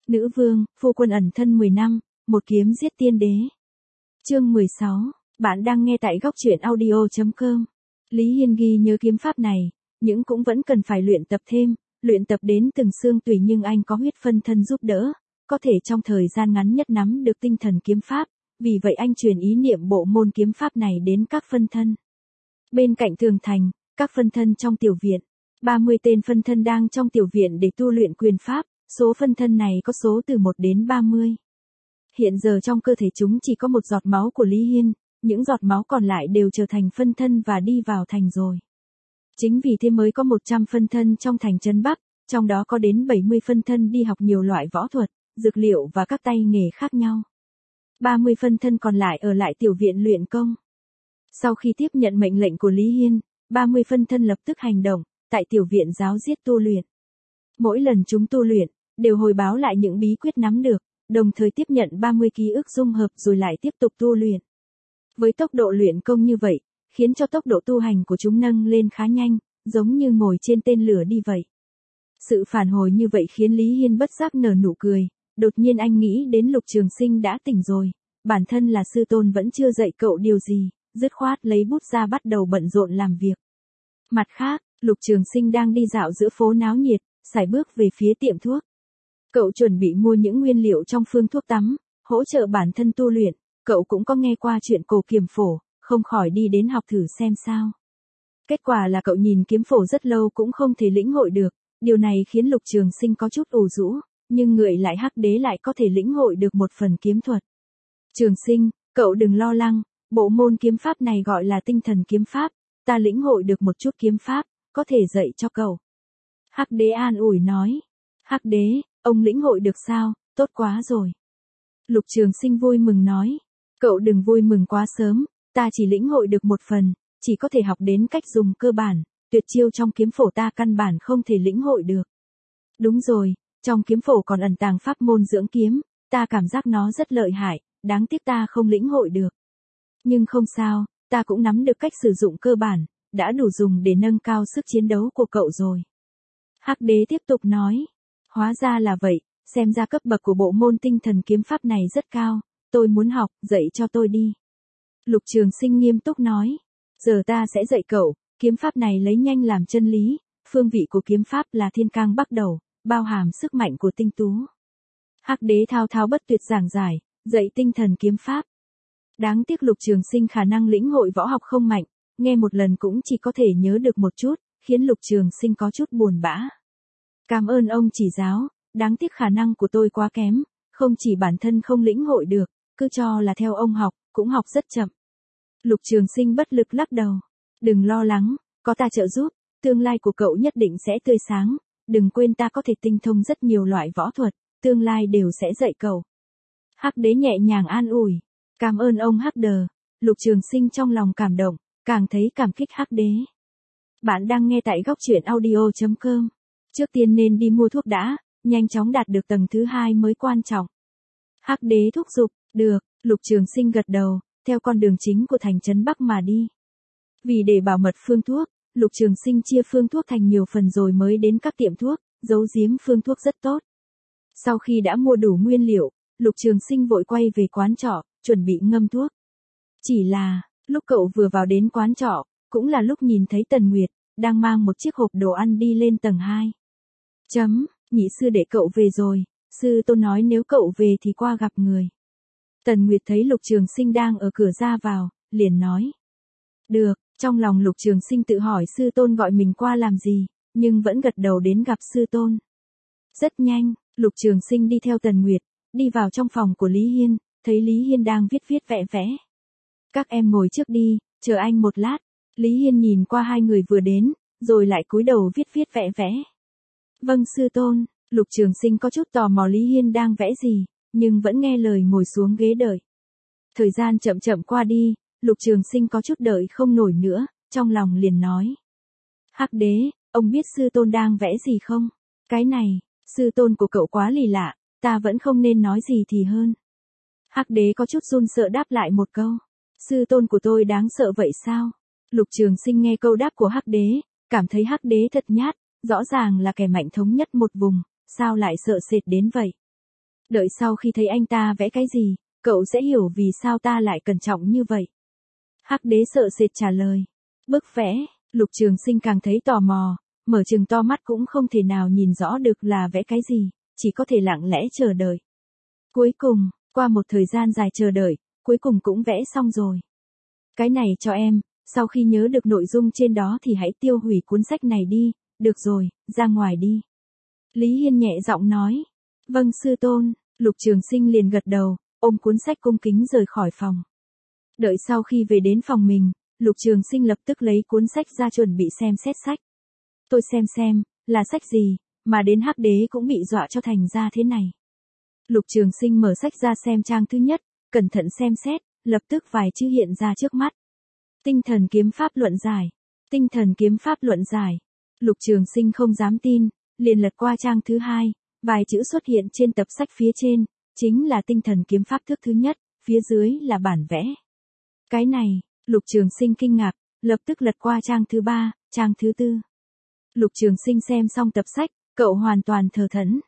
Nữ vương, phu quân ẩn thân 10 năm, một kiếm giết tiên đế. Chương 16, bạn đang nghe tại góc truyện audio.com. Lý Hiên ghi nhớ kiếm pháp này, nhưng cũng vẫn cần phải luyện tập thêm, luyện tập đến từng xương tùy, nhưng anh có huyết phân thân giúp đỡ, có thể trong thời gian ngắn nhất nắm được tinh thần kiếm pháp, vì vậy anh truyền ý niệm bộ môn kiếm pháp này đến các phân thân. Bên cạnh tường thành, các phân thân trong tiểu viện, 30 tên phân thân đang trong tiểu viện để tu luyện quyền pháp, số phân thân này có số từ 1 đến 30. Hiện giờ trong cơ thể chúng chỉ có một giọt máu của Lý Hiên, những giọt máu còn lại đều trở thành phân thân và đi vào thành rồi. Chính vì thế mới có 100 phân thân trong thành Trấn Bắc, trong đó có đến 70 phân thân đi học nhiều loại võ thuật, dược liệu và các tay nghề khác nhau. 30 phân thân còn lại ở lại tiểu viện luyện công. Sau khi tiếp nhận mệnh lệnh của Lý Hiên, 30 phân thân lập tức hành động, tại tiểu viện giáo giết tu luyện. Mỗi lần chúng tu luyện, đều hồi báo lại những bí quyết nắm được, đồng thời tiếp nhận 30 ký ức dung hợp rồi lại tiếp tục tu luyện. Với tốc độ luyện công như vậy, khiến cho tốc độ tu hành của chúng nâng lên khá nhanh, giống như ngồi trên tên lửa đi vậy. Sự phản hồi như vậy khiến Lý Hiên bất giác nở nụ cười, đột nhiên anh nghĩ đến Lục Trường Sinh đã tỉnh rồi, bản thân là sư tôn vẫn chưa dạy cậu điều gì, dứt khoát lấy bút ra bắt đầu bận rộn làm việc. Mặt khác, Lục Trường Sinh đang đi dạo giữa phố náo nhiệt, sải bước về phía tiệm thuốc. Cậu chuẩn bị mua những nguyên liệu trong phương thuốc tắm, hỗ trợ bản thân tu luyện, cậu cũng có nghe qua chuyện cổ kiếm phổ, không khỏi đi đến học thử xem sao. Kết quả là cậu nhìn kiếm phổ rất lâu cũng không thể lĩnh hội được, điều này khiến Lục Trường Sinh có chút ủ rũ, nhưng người lại Hắc Đế lại có thể lĩnh hội được một phần kiếm thuật. Trường Sinh, cậu đừng lo lắng, bộ môn kiếm pháp này gọi là tinh thần kiếm pháp, ta lĩnh hội được một chút kiếm pháp, có thể dạy cho cậu. Hắc Đế an ủi nói. Hắc Đế, ông lĩnh hội được sao, tốt quá rồi. Lục Trường Sinh vui mừng nói. Cậu đừng vui mừng quá sớm, ta chỉ lĩnh hội được một phần, chỉ có thể học đến cách dùng cơ bản, tuyệt chiêu trong kiếm phổ ta căn bản không thể lĩnh hội được. Đúng rồi, trong kiếm phổ còn ẩn tàng pháp môn dưỡng kiếm, ta cảm giác nó rất lợi hại, đáng tiếc ta không lĩnh hội được. Nhưng không sao, ta cũng nắm được cách sử dụng cơ bản, đã đủ dùng để nâng cao sức chiến đấu của cậu rồi. Hắc Đế tiếp tục nói. Hóa ra là vậy, xem ra cấp bậc của bộ môn tinh thần kiếm pháp này rất cao, tôi muốn học, dạy cho tôi đi. Lục Trường Sinh nghiêm túc nói. Giờ ta sẽ dạy cậu, kiếm pháp này lấy nhanh làm chân lý, phương vị của kiếm pháp là thiên cang bắc đầu, bao hàm sức mạnh của tinh tú. Hắc Đế thao thao bất tuyệt giảng giải, dạy tinh thần kiếm pháp. Đáng tiếc Lục Trường Sinh khả năng lĩnh hội võ học không mạnh, nghe một lần cũng chỉ có thể nhớ được một chút, khiến Lục Trường Sinh có chút buồn bã. Cảm ơn ông chỉ giáo, đáng tiếc khả năng của tôi quá kém, không chỉ bản thân không lĩnh hội được, cứ cho là theo ông học, cũng học rất chậm. Lục Trường Sinh bất lực lắc đầu. Đừng lo lắng, có ta trợ giúp, tương lai của cậu nhất định sẽ tươi sáng, đừng quên ta có thể tinh thông rất nhiều loại võ thuật, tương lai đều sẽ dạy cậu. Hắc Đế nhẹ nhàng an ủi. Cảm ơn ông Hắc Đờ. Lục Trường Sinh trong lòng cảm động, càng thấy cảm kích Hắc Đế. Bạn đang nghe tại góc truyện audio.com. Trước tiên nên đi mua thuốc đã, nhanh chóng đạt được tầng thứ 2 mới quan trọng. Hắc Đế thúc giục. Được, Lục Trường Sinh gật đầu, theo con đường chính của thành Trấn Bắc mà đi. Vì để bảo mật phương thuốc, Lục Trường Sinh chia phương thuốc thành nhiều phần rồi mới đến các tiệm thuốc, giấu giếm phương thuốc rất tốt. Sau khi đã mua đủ nguyên liệu, Lục Trường Sinh vội quay về quán trọ, chuẩn bị ngâm thuốc. Chỉ là, lúc cậu vừa vào đến quán trọ, cũng là lúc nhìn thấy Tần Nguyệt, đang mang một chiếc hộp đồ ăn đi lên tầng 2. Nhị sư để cậu về rồi, sư tôn nói nếu cậu về thì qua gặp người. Tần Nguyệt thấy Lục Trường Sinh đang ở cửa ra vào, liền nói. Được, trong lòng Lục Trường Sinh tự hỏi sư tôn gọi mình qua làm gì, nhưng vẫn gật đầu đến gặp sư tôn. Rất nhanh, Lục Trường Sinh đi theo Tần Nguyệt, đi vào trong phòng của Lý Hiên, thấy Lý Hiên đang viết vẽ. Các em ngồi trước đi, chờ anh một lát. Lý Hiên nhìn qua hai người vừa đến, rồi lại cúi đầu viết vẽ. Vâng sư tôn, Lục Trường Sinh có chút tò mò Lý Hiên đang vẽ gì, nhưng vẫn nghe lời ngồi xuống ghế đợi. Thời gian chậm qua đi, Lục Trường Sinh có chút đợi không nổi nữa, trong lòng liền nói. Hắc Đế, ông biết sư tôn đang vẽ gì không? Cái này, sư tôn của cậu quá lì lạ, ta vẫn không nên nói gì thì hơn. Hắc Đế có chút run sợ đáp lại một câu. Sư tôn của tôi đáng sợ vậy sao? Lục Trường Sinh nghe câu đáp của Hắc Đế, cảm thấy Hắc Đế thật nhát, rõ ràng là kẻ mạnh thống nhất một vùng, sao lại sợ sệt đến vậy? Đợi sau khi thấy anh ta vẽ cái gì, cậu sẽ hiểu vì sao ta lại cẩn trọng như vậy. Hắc đế sợ sệt trả lời. Bức vẽ, Lục Trường Sinh càng thấy tò mò, mở trừng to mắt cũng không thể nào nhìn rõ được là vẽ cái gì, chỉ có thể lặng lẽ chờ đợi. Cuối cùng, qua một thời gian dài chờ đợi, cuối cùng cũng vẽ xong rồi. Cái này cho em, sau khi nhớ được nội dung trên đó thì hãy tiêu hủy cuốn sách này đi, được rồi, ra ngoài đi. Lý Hiên nhẹ giọng nói. Vâng sư tôn, Lục Trường Sinh liền gật đầu, ôm cuốn sách cung kính rời khỏi phòng. Đợi sau khi về đến phòng mình, Lục Trường Sinh lập tức lấy cuốn sách ra chuẩn bị xem xét sách. Tôi xem, là sách gì, mà đến Hắc đế cũng bị dọa cho thành ra thế này. Lục Trường Sinh mở sách ra xem trang thứ nhất, cẩn thận xem xét, lập tức vài chữ hiện ra trước mắt. Tinh thần kiếm pháp luận giải. Tinh thần kiếm pháp luận giải. Lục Trường Sinh không dám tin, liền lật qua trang thứ hai, vài chữ xuất hiện trên tập sách phía trên, chính là tinh thần kiếm pháp thước thứ nhất, phía dưới là bản vẽ. Cái này, Lục Trường Sinh kinh ngạc, lập tức lật qua trang thứ ba, trang thứ tư. Lục Trường Sinh xem xong tập sách, cậu hoàn toàn thờ thẫn.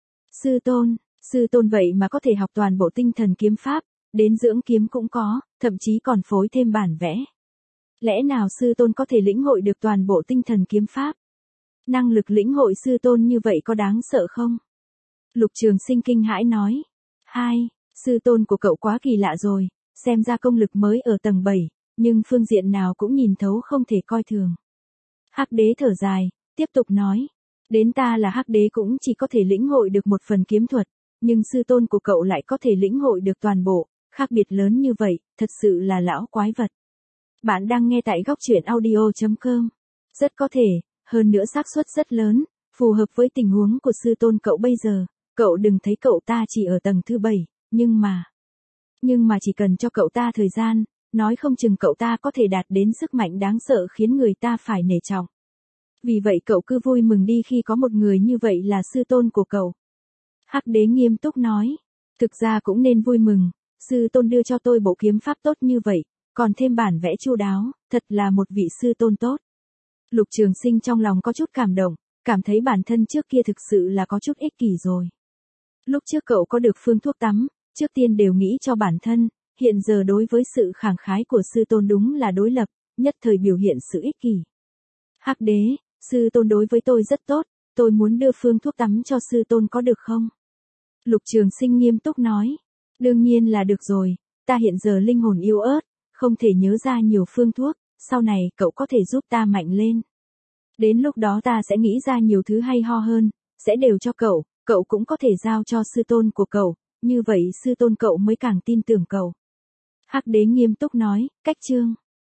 Sư tôn vậy mà có thể học toàn bộ tinh thần kiếm pháp, đến dưỡng kiếm cũng có, thậm chí còn phối thêm bản vẽ. Lẽ nào sư tôn có thể lĩnh hội được toàn bộ tinh thần kiếm pháp? Năng lực lĩnh hội sư tôn như vậy có đáng sợ không? Lục Trường Sinh kinh hãi nói. Sư tôn của cậu quá kỳ lạ rồi, xem ra công lực mới ở tầng 7, nhưng phương diện nào cũng nhìn thấu không thể coi thường. Hắc đế thở dài, tiếp tục nói. Đến ta là Hắc đế cũng chỉ có thể lĩnh hội được một phần kiếm thuật, nhưng sư tôn của cậu lại có thể lĩnh hội được toàn bộ, khác biệt lớn như vậy, thật sự là lão quái vật. Bạn đang nghe tại góc truyện audio.com. Rất có thể, hơn nữa xác suất rất lớn, phù hợp với tình huống của sư tôn cậu bây giờ, cậu đừng thấy cậu ta chỉ ở tầng thứ 7, nhưng mà chỉ cần cho cậu ta thời gian, nói không chừng cậu ta có thể đạt đến sức mạnh đáng sợ khiến người ta phải nể trọng. Vì vậy cậu cứ vui mừng đi khi có một người như vậy là sư tôn của cậu. Hắc đế nghiêm túc nói. Thực ra cũng nên vui mừng, sư tôn đưa cho tôi bộ kiếm pháp tốt như vậy, còn thêm bản vẽ chu đáo, thật là một vị sư tôn tốt. Lục Trường Sinh trong lòng có chút cảm động, cảm thấy bản thân trước kia thực sự là có chút ích kỷ rồi. Lúc trước cậu có được phương thuốc tắm, trước tiên đều nghĩ cho bản thân, hiện giờ đối với sự khẳng khái của sư tôn đúng là đối lập, nhất thời biểu hiện sự ích kỷ. Hắc đế, sư tôn đối với tôi rất tốt, tôi muốn đưa phương thuốc tắm cho sư tôn có được không? Lục Trường Sinh nghiêm túc nói. Đương nhiên là được rồi, ta hiện giờ linh hồn yếu ớt, không thể nhớ ra nhiều phương thuốc, sau này cậu có thể giúp ta mạnh lên. Đến lúc đó ta sẽ nghĩ ra nhiều thứ hay ho hơn, sẽ đều cho cậu cũng có thể giao cho sư tôn của cậu, như vậy sư tôn cậu mới càng tin tưởng cậu. Hắc đế nghiêm túc nói, cách chương.